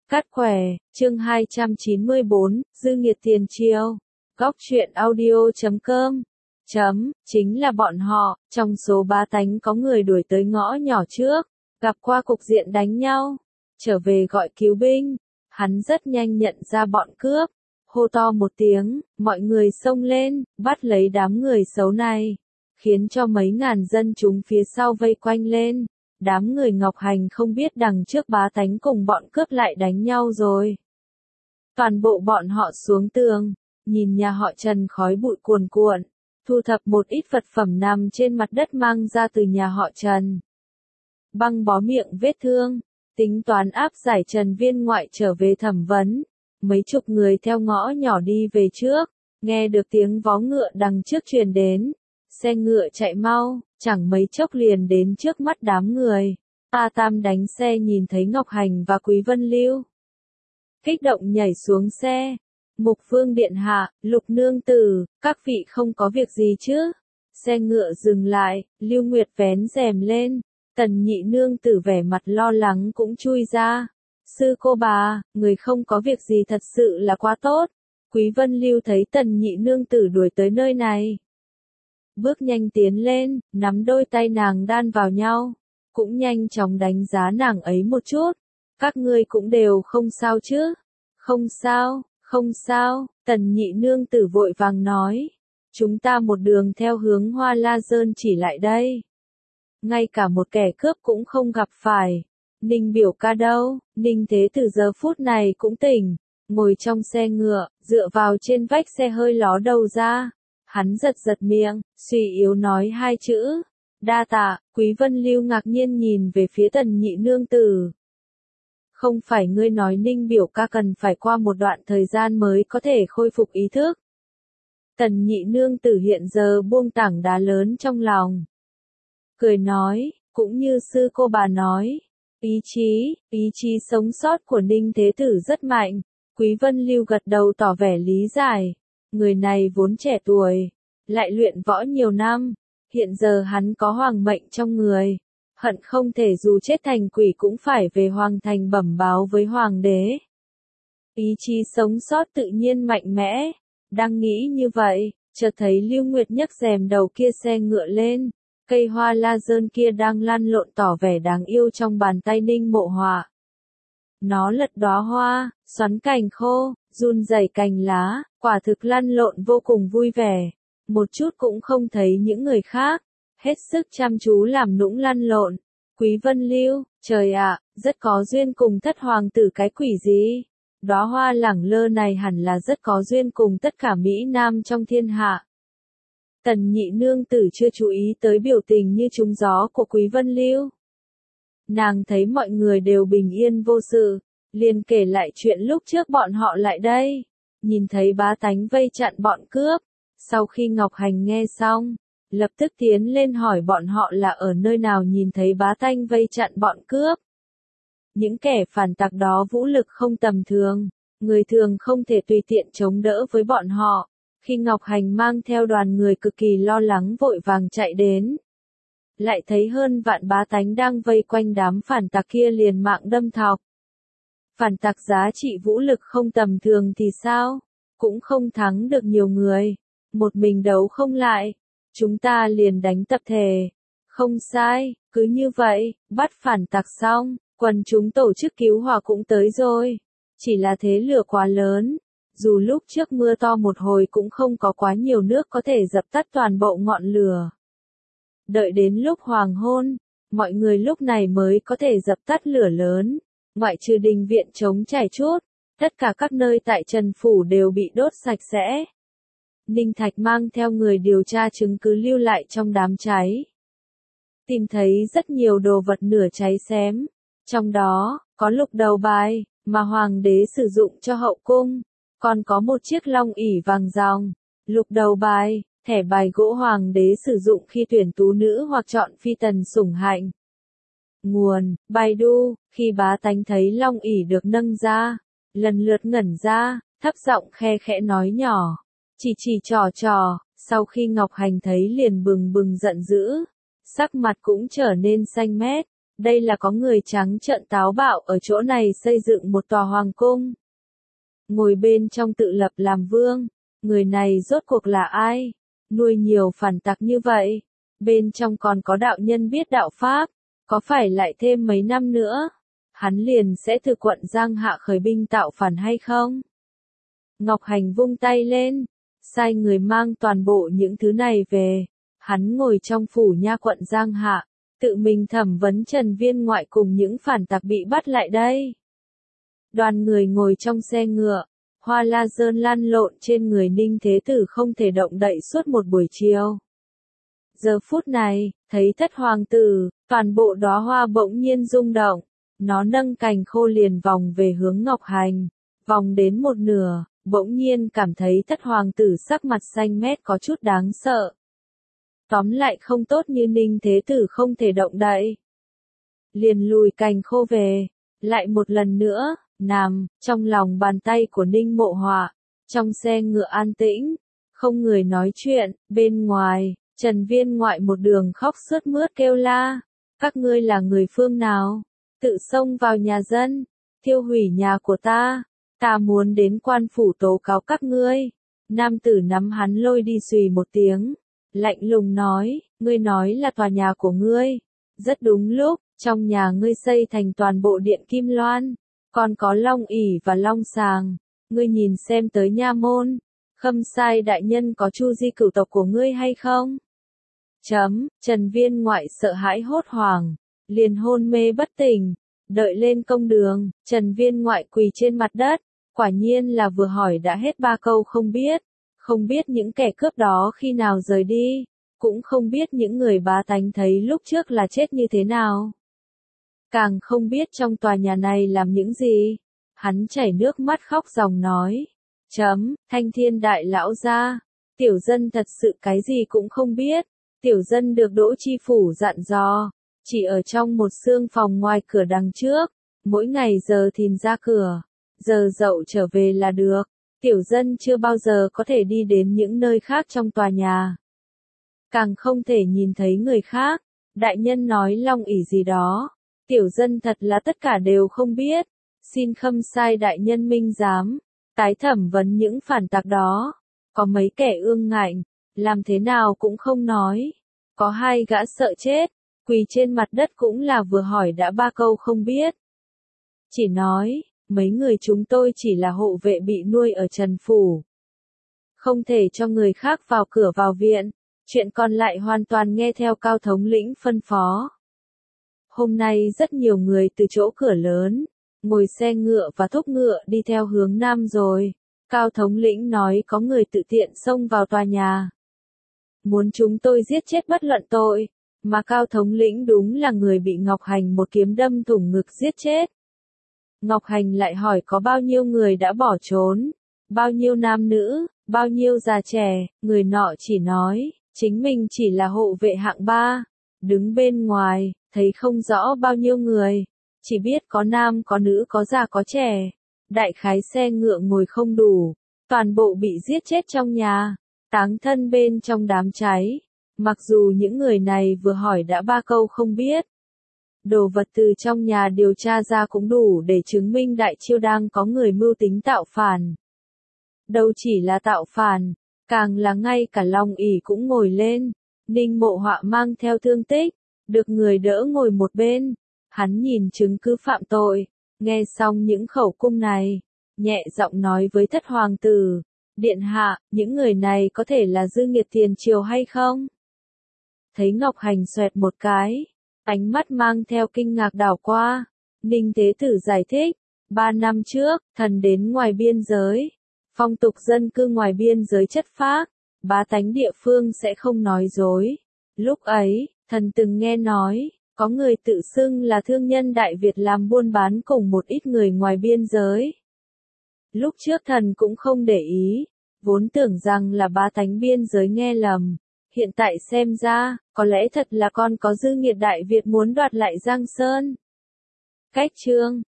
Cát khỏe, chương 294, dư nghiệt tiền triều. Góc truyện audio.com. Chính là bọn họ, trong số bá tánh có người đuổi tới ngõ nhỏ trước, gặp qua cục diện đánh nhau, trở về gọi cứu binh. Hắn rất nhanh nhận ra bọn cướp, hô to một tiếng, mọi người xông lên, bắt lấy đám người xấu này, khiến cho mấy ngàn dân chúng phía sau vây quanh lên. Đám người Ngọc Hành không biết đằng trước bá tánh cùng bọn cướp lại đánh nhau rồi. Toàn bộ bọn họ xuống tường, nhìn nhà họ Trần khói bụi cuồn cuộn, thu thập một ít vật phẩm nằm trên mặt đất mang ra từ nhà họ Trần. Băng bó miệng vết thương, tính toán áp giải Trần Viên Ngoại trở về thẩm vấn. Mấy chục người theo ngõ nhỏ đi về trước, nghe được tiếng vó ngựa đằng trước truyền đến. Xe ngựa chạy mau, chẳng mấy chốc liền đến trước mắt đám người. A Tam đánh xe nhìn thấy Ngọc Hành và Quý Vân Lưu, kích động nhảy xuống xe. Mục Vương điện hạ, Lục nương tử, các vị không có việc gì chứ? Xe ngựa dừng lại, Lưu Nguyệt vén rèm lên, Tần nhị nương tử vẻ mặt lo lắng cũng chui ra. Sư cô bà, người không có việc gì thật sự là quá tốt. Quý Vân Lưu thấy Tần nhị nương tử đuổi tới nơi này, bước nhanh tiến lên, nắm đôi tay nàng đan vào nhau, cũng nhanh chóng đánh giá nàng ấy một chút. Các ngươi cũng đều không sao chứ? Không sao, không sao, Tần nhị nương tử vội vàng nói. Chúng ta một đường theo hướng Hoa La Giơn chỉ lại đây. Ngay cả một kẻ cướp cũng không gặp phải. Ninh biểu ca đâu? Ninh Thế từ giờ phút này cũng tỉnh, ngồi trong xe ngựa, dựa vào trên vách xe hơi ló đầu ra. Hắn giật miệng, suy yếu nói hai chữ. Đa tạ. Quý Vân Lưu ngạc nhiên nhìn về phía Tần nhị nương tử. Không phải ngươi nói Ninh biểu ca cần phải qua một đoạn thời gian mới có thể khôi phục ý thức. Tần nhị nương tử hiện giờ buông tảng đá lớn trong lòng, cười nói, cũng như sư cô bà nói, ý chí sống sót của Ninh Thế tử rất mạnh. Quý Vân Lưu gật đầu tỏ vẻ lý giải. Người này vốn trẻ tuổi, lại luyện võ nhiều năm, hiện giờ hắn có hoàng mệnh trong người, hận không thể dù chết thành quỷ cũng phải về hoàng thành bẩm báo với hoàng đế. Ý chí sống sót tự nhiên mạnh mẽ. Đang nghĩ như vậy, chợt thấy Lưu Nguyệt nhấc rèm đầu kia xe ngựa lên, cây Hoa La Giơn kia đang lăn lộn tỏ vẻ đáng yêu trong bàn tay Ninh Mộ Họa. Nó lật đóa hoa, xoắn cành khô, run rẩy cành lá, quả thực lăn lộn vô cùng vui vẻ, một chút cũng không thấy những người khác, hết sức chăm chú làm nũng lăn lộn. Quý Vân Lưu, trời ạ, rất có duyên cùng thất hoàng tử cái quỷ gì? Đóa hoa lẳng lơ này hẳn là rất có duyên cùng tất cả Mỹ Nam trong thiên hạ. Tần nhị nương tử chưa chú ý tới biểu tình như trúng gió của Quý Vân Lưu. Nàng thấy mọi người đều bình yên vô sự, liền kể lại chuyện lúc trước bọn họ lại đây, nhìn thấy bá tánh vây chặn bọn cướp. Sau khi Ngọc Hành nghe xong, lập tức tiến lên hỏi bọn họ là ở nơi nào nhìn thấy bá tánh vây chặn bọn cướp. Những kẻ phản tặc đó vũ lực không tầm thường, người thường không thể tùy tiện chống đỡ với bọn họ. Khi Ngọc Hành mang theo đoàn người cực kỳ lo lắng vội vàng chạy đến, lại thấy hơn vạn bá tánh đang vây quanh đám phản tặc kia liền mạng đâm thọc. Phản tặc giá trị vũ lực không tầm thường thì sao? Cũng không thắng được nhiều người. Một mình đấu không lại. Chúng ta liền đánh tập thể. Không sai, cứ như vậy, bắt phản tặc xong, quần chúng tổ chức cứu hỏa cũng tới rồi. Chỉ là thế lửa quá lớn. Dù lúc trước mưa to một hồi cũng không có quá nhiều nước có thể dập tắt toàn bộ ngọn lửa. Đợi đến lúc hoàng hôn, mọi người lúc này mới có thể dập tắt lửa lớn. Ngoại trừ đình viện trống trải chút, tất cả các nơi tại Trần Phủ đều bị đốt sạch sẽ. Ninh Thạch mang theo người điều tra chứng cứ lưu lại trong đám cháy. Tìm thấy rất nhiều đồ vật nửa cháy xém. Trong đó, có lục đầu bài, mà hoàng đế sử dụng cho hậu cung. Còn có một chiếc long ỷ vàng ròng. Lục đầu bài, thẻ bài gỗ hoàng đế sử dụng khi tuyển tú nữ hoặc chọn phi tần sủng hạnh. Nguồn, Baidu. Khi bá tánh thấy long ỷ được nâng ra, lần lượt ngẩn ra, thấp giọng khe khẽ nói nhỏ, chỉ trò. Sau khi Ngọc Hành thấy liền bừng giận dữ, sắc mặt cũng trở nên xanh mét, Đây là có người trắng trợn táo bạo ở chỗ này xây dựng một tòa hoàng cung. Ngồi bên trong tự lập làm vương. Người này rốt cuộc là ai? Nuôi nhiều phản tặc như vậy. Bên trong còn có đạo nhân biết đạo Pháp. Có phải lại thêm mấy năm nữa, hắn liền sẽ từ quận Giang Hạ khởi binh tạo phản hay không? Ngọc Hành vung tay lên, sai người mang toàn bộ những thứ này về. Hắn ngồi trong phủ nha quận Giang Hạ, tự mình thẩm vấn Trần Viên Ngoại cùng những phản tặc bị bắt lại đây. Đoàn người ngồi trong xe ngựa, hoa la dơn lăn lộn trên người Ninh Thế Tử không thể động đậy suốt một buổi chiều. Giờ phút này, thấy thất hoàng tử, toàn bộ đóa hoa bỗng nhiên rung động. Nó nâng cành khô liền vòng về hướng Ngọc Hành. Vòng đến một nửa, bỗng nhiên cảm thấy thất hoàng tử sắc mặt xanh mét có chút đáng sợ. Tóm lại không tốt như Ninh Thế Tử không thể động đậy. Liền lùi cành khô về, lại một lần nữa, nằm, trong lòng bàn tay của Ninh Mộ Họa. Trong xe ngựa an tĩnh, không người nói chuyện, bên ngoài. Trần Viên Ngoại một đường khóc sướt mướt kêu la, các ngươi là người phương nào? Tự xông vào nhà dân, thiêu hủy nhà của ta muốn đến quan phủ tố cáo các ngươi. Nam tử nắm hắn lôi đi xùy một tiếng, lạnh lùng nói, ngươi nói là tòa nhà của ngươi. Rất đúng lúc, trong nhà ngươi xây thành toàn bộ điện kim loan, còn có long ỷ và long sàng, ngươi nhìn xem tới nha môn, Khâm Sai đại nhân có chu di cửu tộc của ngươi hay không? Trần Viên Ngoại sợ hãi hốt hoảng, liền hôn mê bất tỉnh, đợi lên công đường, Trần Viên Ngoại quỳ trên mặt đất, quả nhiên là vừa hỏi đã hết 3 câu không biết những kẻ cướp đó khi nào rời đi, cũng không biết những người bá tánh thấy lúc trước là chết như thế nào. Càng không biết trong tòa nhà này làm những gì, hắn chảy nước mắt khóc ròng nói, Thanh Thiên đại lão gia, tiểu dân thật sự cái gì cũng không biết. Tiểu dân được Đỗ Chi Phủ dặn dò, chỉ ở trong một xương phòng ngoài cửa đằng trước, mỗi ngày giờ thìn ra cửa, giờ dậu trở về là được. Tiểu dân chưa bao giờ có thể đi đến những nơi khác trong tòa nhà. Càng không thể nhìn thấy người khác, đại nhân nói long ỷ gì đó. Tiểu dân thật là tất cả đều không biết, xin Khâm Sai đại nhân minh giám, tái thẩm vấn những phản tặc đó. Có mấy kẻ ương ngạnh, làm thế nào cũng không nói. Có 2 gã sợ chết, quỳ trên mặt đất cũng là vừa hỏi đã 3 câu không biết. Chỉ nói, mấy người chúng tôi chỉ là hộ vệ bị nuôi ở Trần Phủ. Không thể cho người khác vào cửa vào viện, chuyện còn lại hoàn toàn nghe theo Cao thống lĩnh phân phó. Hôm nay rất nhiều người từ chỗ cửa lớn, ngồi xe ngựa và thúc ngựa đi theo hướng nam rồi. Cao thống lĩnh nói có người tự tiện xông vào tòa nhà. Muốn chúng tôi giết chết bất luận tội, mà Cao thống lĩnh đúng là người bị Ngọc Hành một kiếm đâm thủng ngực giết chết. Ngọc Hành lại hỏi có bao nhiêu người đã bỏ trốn, bao nhiêu nam nữ, bao nhiêu già trẻ, người nọ chỉ nói, chính mình chỉ là hộ vệ hạng 3, đứng bên ngoài, thấy không rõ bao nhiêu người, chỉ biết có nam có nữ có già có trẻ, đại khái xe ngựa ngồi không đủ, toàn bộ bị giết chết trong nhà. Táng thân bên trong đám cháy, mặc dù những người này vừa hỏi đã 3 câu không biết. Đồ vật từ trong nhà điều tra ra cũng đủ để chứng minh Đại Chiêu đang có người mưu tính tạo phản. Đâu chỉ là tạo phản, càng là ngay cả Long ỷ cũng ngồi lên. Ninh Mộ Họa mang theo thương tích, được người đỡ ngồi một bên. Hắn nhìn chứng cứ phạm tội, nghe xong những khẩu cung này, nhẹ giọng nói với thất hoàng tử. Điện hạ, những người này có thể là dư nghiệt tiền triều hay không? Thấy Ngọc Hành xoẹt một cái, ánh mắt mang theo kinh ngạc đảo qua. Ninh Thế Tử giải thích, 3 năm trước, thần đến ngoài biên giới. Phong tục dân cư ngoài biên giới chất phác, bá tánh địa phương sẽ không nói dối. Lúc ấy, thần từng nghe nói, có người tự xưng là thương nhân Đại Việt làm buôn bán cùng một ít người ngoài biên giới. Lúc trước thần cũng không để ý, vốn tưởng rằng là bá tánh biên giới nghe lầm. Hiện tại xem ra, có lẽ thật là con có dư nghiệt Đại Việt muốn đoạt lại Giang Sơn. Cách chương